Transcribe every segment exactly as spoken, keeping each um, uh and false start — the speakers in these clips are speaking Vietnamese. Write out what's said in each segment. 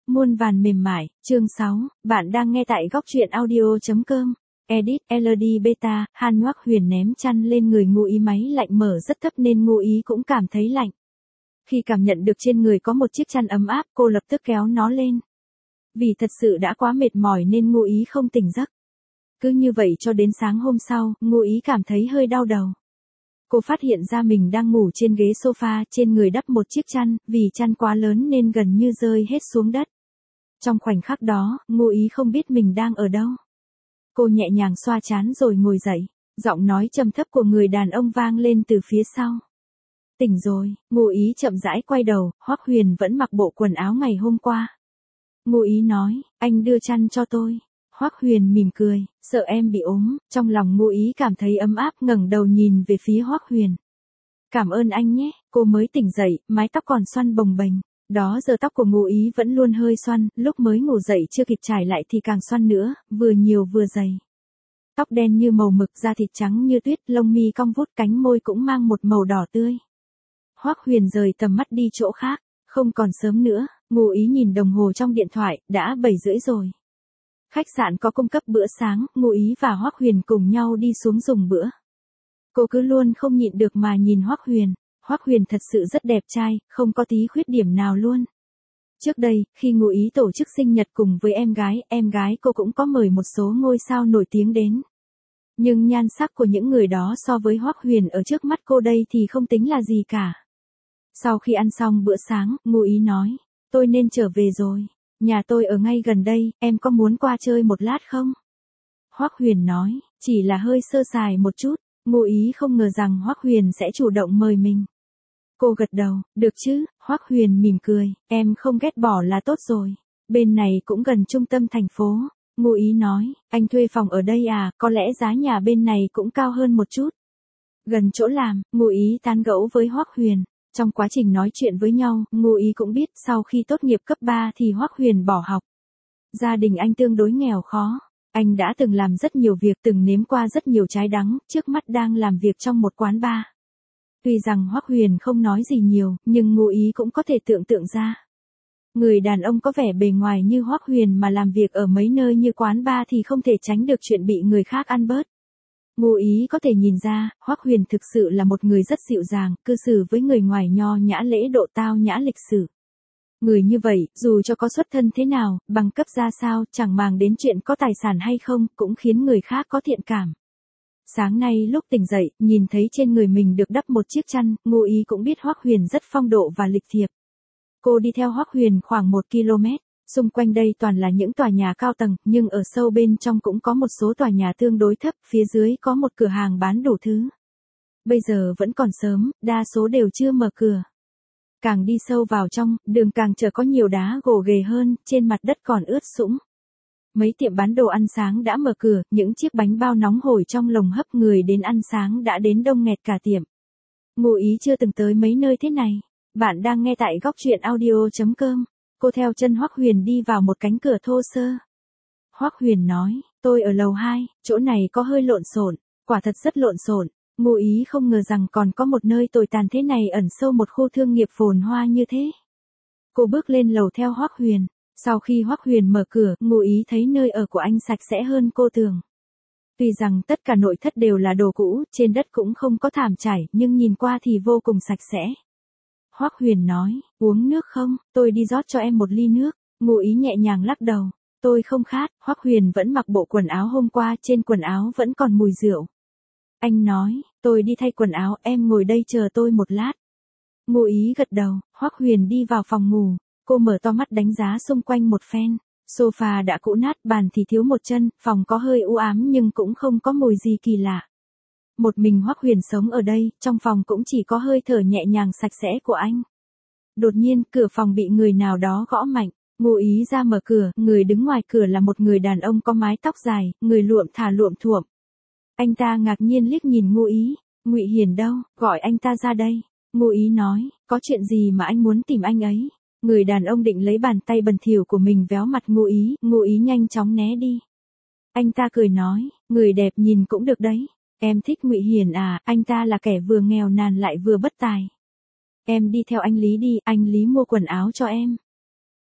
Muôn vàn mềm mại, chương sáu, bạn đang nghe tại góc truyện audio.com. Edit, lờ đê Beta, Han Ngoác Huyền ném chăn lên người Ngụ Ý, máy lạnh mở rất thấp nên Ngụ Ý cũng cảm thấy lạnh. Khi cảm nhận được trên người có một chiếc chăn ấm áp, cô lập tức kéo nó lên. Vì thật sự đã quá mệt mỏi nên Ngụ Ý không tỉnh giấc. Cứ như vậy cho đến sáng hôm sau, Ngụ Ý cảm thấy hơi đau đầu. Cô phát hiện ra mình đang ngủ trên ghế sofa, trên người đắp một chiếc chăn, vì chăn quá lớn nên gần như rơi hết xuống đất. Trong khoảnh khắc đó, Ngụ Ý không biết mình đang ở đâu. Cô nhẹ nhàng xoa trán rồi ngồi dậy, giọng nói trầm thấp của người đàn ông vang lên từ phía sau. Tỉnh rồi, Ngụ Ý chậm rãi quay đầu, Hoắc Huyền vẫn mặc bộ quần áo ngày hôm qua. Ngụ Ý nói, anh đưa chăn cho tôi. Hoắc Huyền mỉm cười, sợ em bị ốm, trong lòng Ngụ Ý cảm thấy ấm áp, ngẩng đầu nhìn về phía Hoắc Huyền. Cảm ơn anh nhé, cô mới tỉnh dậy, mái tóc còn xoăn bồng bềnh. Đó giờ tóc của Ngụ Ý vẫn luôn hơi xoăn, lúc mới ngủ dậy chưa kịp trải lại thì càng xoăn nữa, vừa nhiều vừa dày. Tóc đen như màu mực, da thịt trắng như tuyết, lông mi cong vút, cánh môi cũng mang một màu đỏ tươi. Hoắc Huyền rời tầm mắt đi chỗ khác, không còn sớm nữa, Ngụ Ý nhìn đồng hồ trong điện thoại, đã bảy rưỡi rồi. Khách sạn có cung cấp bữa sáng, Ngụ Ý và Hoắc Huyền cùng nhau đi xuống dùng bữa. Cô cứ luôn không nhịn được mà nhìn Hoắc Huyền. Hoắc Huyền thật sự rất đẹp trai, không có tí khuyết điểm nào luôn. Trước đây, khi Ngụ Ý tổ chức sinh nhật cùng với em gái, em gái cô cũng có mời một số ngôi sao nổi tiếng đến. Nhưng nhan sắc của những người đó so với Hoắc Huyền ở trước mắt cô đây thì không tính là gì cả. Sau khi ăn xong bữa sáng, Ngụ Ý nói, tôi nên trở về rồi. Nhà tôi ở ngay gần đây, em có muốn qua chơi một lát không? Hoắc Huyền nói, chỉ là hơi sơ sài một chút. Ngụ Ý không ngờ rằng Hoắc Huyền sẽ chủ động mời mình. Cô gật đầu, được chứ, Hoắc Huyền mỉm cười, em không ghét bỏ là tốt rồi. Bên này cũng gần trung tâm thành phố. Ngụ Ý nói, anh thuê phòng ở đây à, có lẽ giá nhà bên này cũng cao hơn một chút. Gần chỗ làm, Ngụ Ý tán gẫu với Hoắc Huyền. Trong quá trình nói chuyện với nhau, Ngụ Ý cũng biết sau khi tốt nghiệp cấp ba thì Hoắc Huyền bỏ học. Gia đình anh tương đối nghèo khó. Anh đã từng làm rất nhiều việc, từng nếm qua rất nhiều trái đắng, trước mắt đang làm việc trong một quán bar. Tuy rằng Hoắc Huyền không nói gì nhiều, nhưng Ngụ Ý cũng có thể tưởng tượng ra. Người đàn ông có vẻ bề ngoài như Hoắc Huyền mà làm việc ở mấy nơi như quán bar thì không thể tránh được chuyện bị người khác ăn bớt. Ngụ Ý có thể nhìn ra, Hoắc Huyền thực sự là một người rất dịu dàng, cư xử với người ngoài nho nhã, lễ độ tao nhã, lịch sự. Người như vậy, dù cho có xuất thân thế nào, bằng cấp ra sao, chẳng màng đến chuyện có tài sản hay không, cũng khiến người khác có thiện cảm. Sáng nay lúc tỉnh dậy, nhìn thấy trên người mình được đắp một chiếc chăn, Ngụ Ý cũng biết Hoắc Huyền rất phong độ và lịch thiệp. Cô đi theo Hoắc Huyền khoảng một ki lô mét, xung quanh đây toàn là những tòa nhà cao tầng, nhưng ở sâu bên trong cũng có một số tòa nhà tương đối thấp, phía dưới có một cửa hàng bán đủ thứ. Bây giờ vẫn còn sớm, đa số đều chưa mở cửa. Càng đi sâu vào trong, đường càng trở có nhiều đá gồ ghề hơn, trên mặt đất còn ướt sũng. Mấy tiệm bán đồ ăn sáng đã mở cửa, những chiếc bánh bao nóng hổi trong lồng hấp, người đến ăn sáng đã đến đông nghẹt cả tiệm. Ngụ Ý chưa từng tới mấy nơi thế này. Bạn đang nghe tại góc truyện audio.com. Cô theo chân Hoắc Huyền đi vào một cánh cửa thô sơ. Hoắc Huyền nói, tôi ở lầu hai, chỗ này có hơi lộn xộn, quả thật rất lộn xộn. Ngụ Ý không ngờ rằng còn có một nơi tồi tàn thế này ẩn sâu một khu thương nghiệp phồn hoa như thế. Cô bước lên lầu theo Hoắc Huyền. Sau khi Hoắc Huyền mở cửa, Ngụ Ý thấy nơi ở của anh sạch sẽ hơn cô tưởng. Tuy rằng tất cả nội thất đều là đồ cũ, trên đất cũng không có thảm trải, nhưng nhìn qua thì vô cùng sạch sẽ. Hoắc Huyền nói, uống nước không, tôi đi rót cho em một ly nước. Ngụ Ý nhẹ nhàng lắc đầu, tôi không khát. Hoắc Huyền vẫn mặc bộ quần áo hôm qua, trên quần áo vẫn còn mùi rượu. Anh nói, tôi đi thay quần áo, em ngồi đây chờ tôi một lát. Ngụ Ý gật đầu, Hoắc Huyền đi vào phòng ngủ, cô mở to mắt đánh giá xung quanh một phen. Sofa đã cũ nát, bàn thì thiếu một chân, phòng có hơi u ám nhưng cũng không có mùi gì kỳ lạ. Một mình Hoắc Huyền sống ở đây, trong phòng cũng chỉ có hơi thở nhẹ nhàng sạch sẽ của anh. Đột nhiên, cửa phòng bị người nào đó gõ mạnh. Ngụ Ý ra mở cửa, người đứng ngoài cửa là một người đàn ông có mái tóc dài, người luộm thả luộm thuộm. Anh ta ngạc nhiên liếc nhìn Ngụ Ý, Ngụy Hiền đâu, gọi anh ta ra đây. Ngụ Ý nói, có chuyện gì mà anh muốn tìm anh ấy? Người đàn ông định lấy bàn tay bẩn thỉu của mình véo mặt Ngụ Ý, Ngụ Ý nhanh chóng né đi. Anh ta cười nói, người đẹp nhìn cũng được đấy. Em thích Ngụy Hiền à, anh ta là kẻ vừa nghèo nàn lại vừa bất tài. Em đi theo anh Lý đi, anh Lý mua quần áo cho em.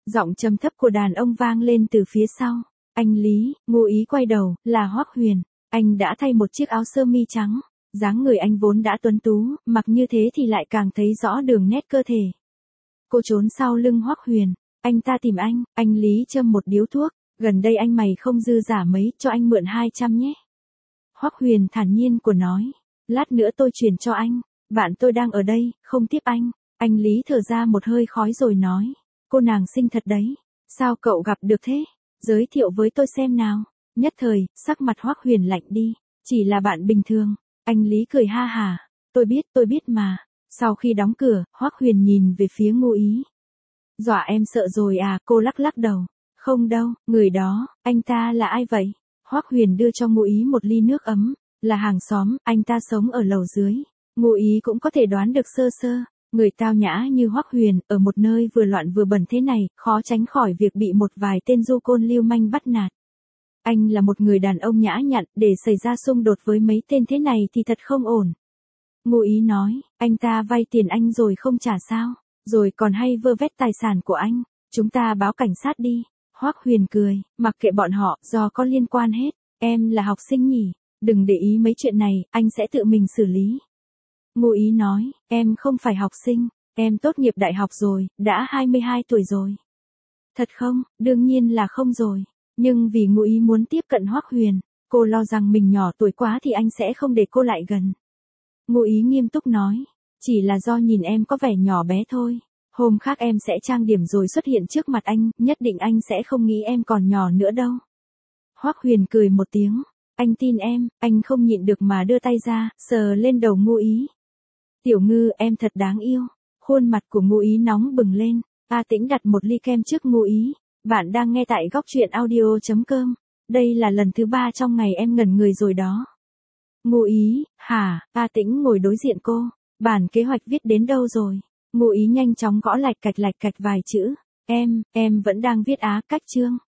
Giọng trầm thấp của đàn ông vang lên từ phía sau. Anh Lý, Ngô Ý quay đầu, là Hoắc Huyền. Anh đã thay một chiếc áo sơ mi trắng. Dáng người anh vốn đã tuấn tú, mặc như thế thì lại càng thấy rõ đường nét cơ thể. Cô trốn sau lưng Hoắc Huyền. Anh ta tìm anh, anh Lý châm một điếu thuốc. Gần đây anh mày không dư giả mấy, cho anh mượn hai trăm nhé. Hoắc Huyền thản nhiên của nói. Lát nữa tôi chuyển cho anh. Bạn tôi đang ở đây, không tiếp anh. Anh Lý thở ra một hơi khói rồi nói. Cô nàng xinh thật đấy. Sao cậu gặp được thế? Giới thiệu với tôi xem nào. Nhất thời, sắc mặt Hoắc Huyền lạnh đi. Chỉ là bạn bình thường. Anh Lý cười ha hà. Tôi biết, tôi biết mà. Sau khi đóng cửa, Hoắc Huyền nhìn về phía Ngô Ý. Dọa em sợ rồi à? Cô lắc lắc đầu. Không đâu, người đó, anh ta là ai vậy? Hoắc Huyền đưa cho Ngô Ý một ly nước ấm. Là hàng xóm, anh ta sống ở lầu dưới. Ngô Ý cũng có thể đoán được sơ sơ. Người tao nhã như Hoắc Huyền, ở một nơi vừa loạn vừa bẩn thế này, khó tránh khỏi việc bị một vài tên du côn lưu manh bắt nạt. Anh là một người đàn ông nhã nhặn, để xảy ra xung đột với mấy tên thế này thì thật không ổn. Ngô Ý nói, anh ta vay tiền anh rồi không trả sao, rồi còn hay vơ vét tài sản của anh, chúng ta báo cảnh sát đi. Hoắc Huyền cười, mặc kệ bọn họ, do có liên quan hết, em là học sinh nhỉ, đừng để ý mấy chuyện này, anh sẽ tự mình xử lý. Ngô Ý nói, em không phải học sinh, em tốt nghiệp đại học rồi, đã hai mươi hai tuổi rồi. Thật không? Đương nhiên là không rồi. Nhưng vì Ngô Ý muốn tiếp cận Hoắc Huyền, cô lo rằng mình nhỏ tuổi quá thì anh sẽ không để cô lại gần. Ngô Ý nghiêm túc nói, chỉ là do nhìn em có vẻ nhỏ bé thôi. Hôm khác em sẽ trang điểm rồi xuất hiện trước mặt anh, nhất định anh sẽ không nghĩ em còn nhỏ nữa đâu. Hoắc Huyền cười một tiếng, anh tin em, anh không nhịn được mà đưa tay ra, sờ lên đầu Ngô Ý. Tiểu Ngư, em thật đáng yêu. Khuôn mặt của Ngô Ý nóng bừng lên. A Tĩnh đặt một ly kem trước Ngô Ý. Bạn đang nghe tại góc truyện audio chấm com. Đây là lần thứ ba trong ngày em ngẩn người rồi đó. Ngô Ý, hả? A Tĩnh ngồi đối diện cô. Bản kế hoạch viết đến đâu rồi? Ngô Ý nhanh chóng gõ lạch cạch lạch cạch vài chữ. Em, em vẫn đang viết á cách chương.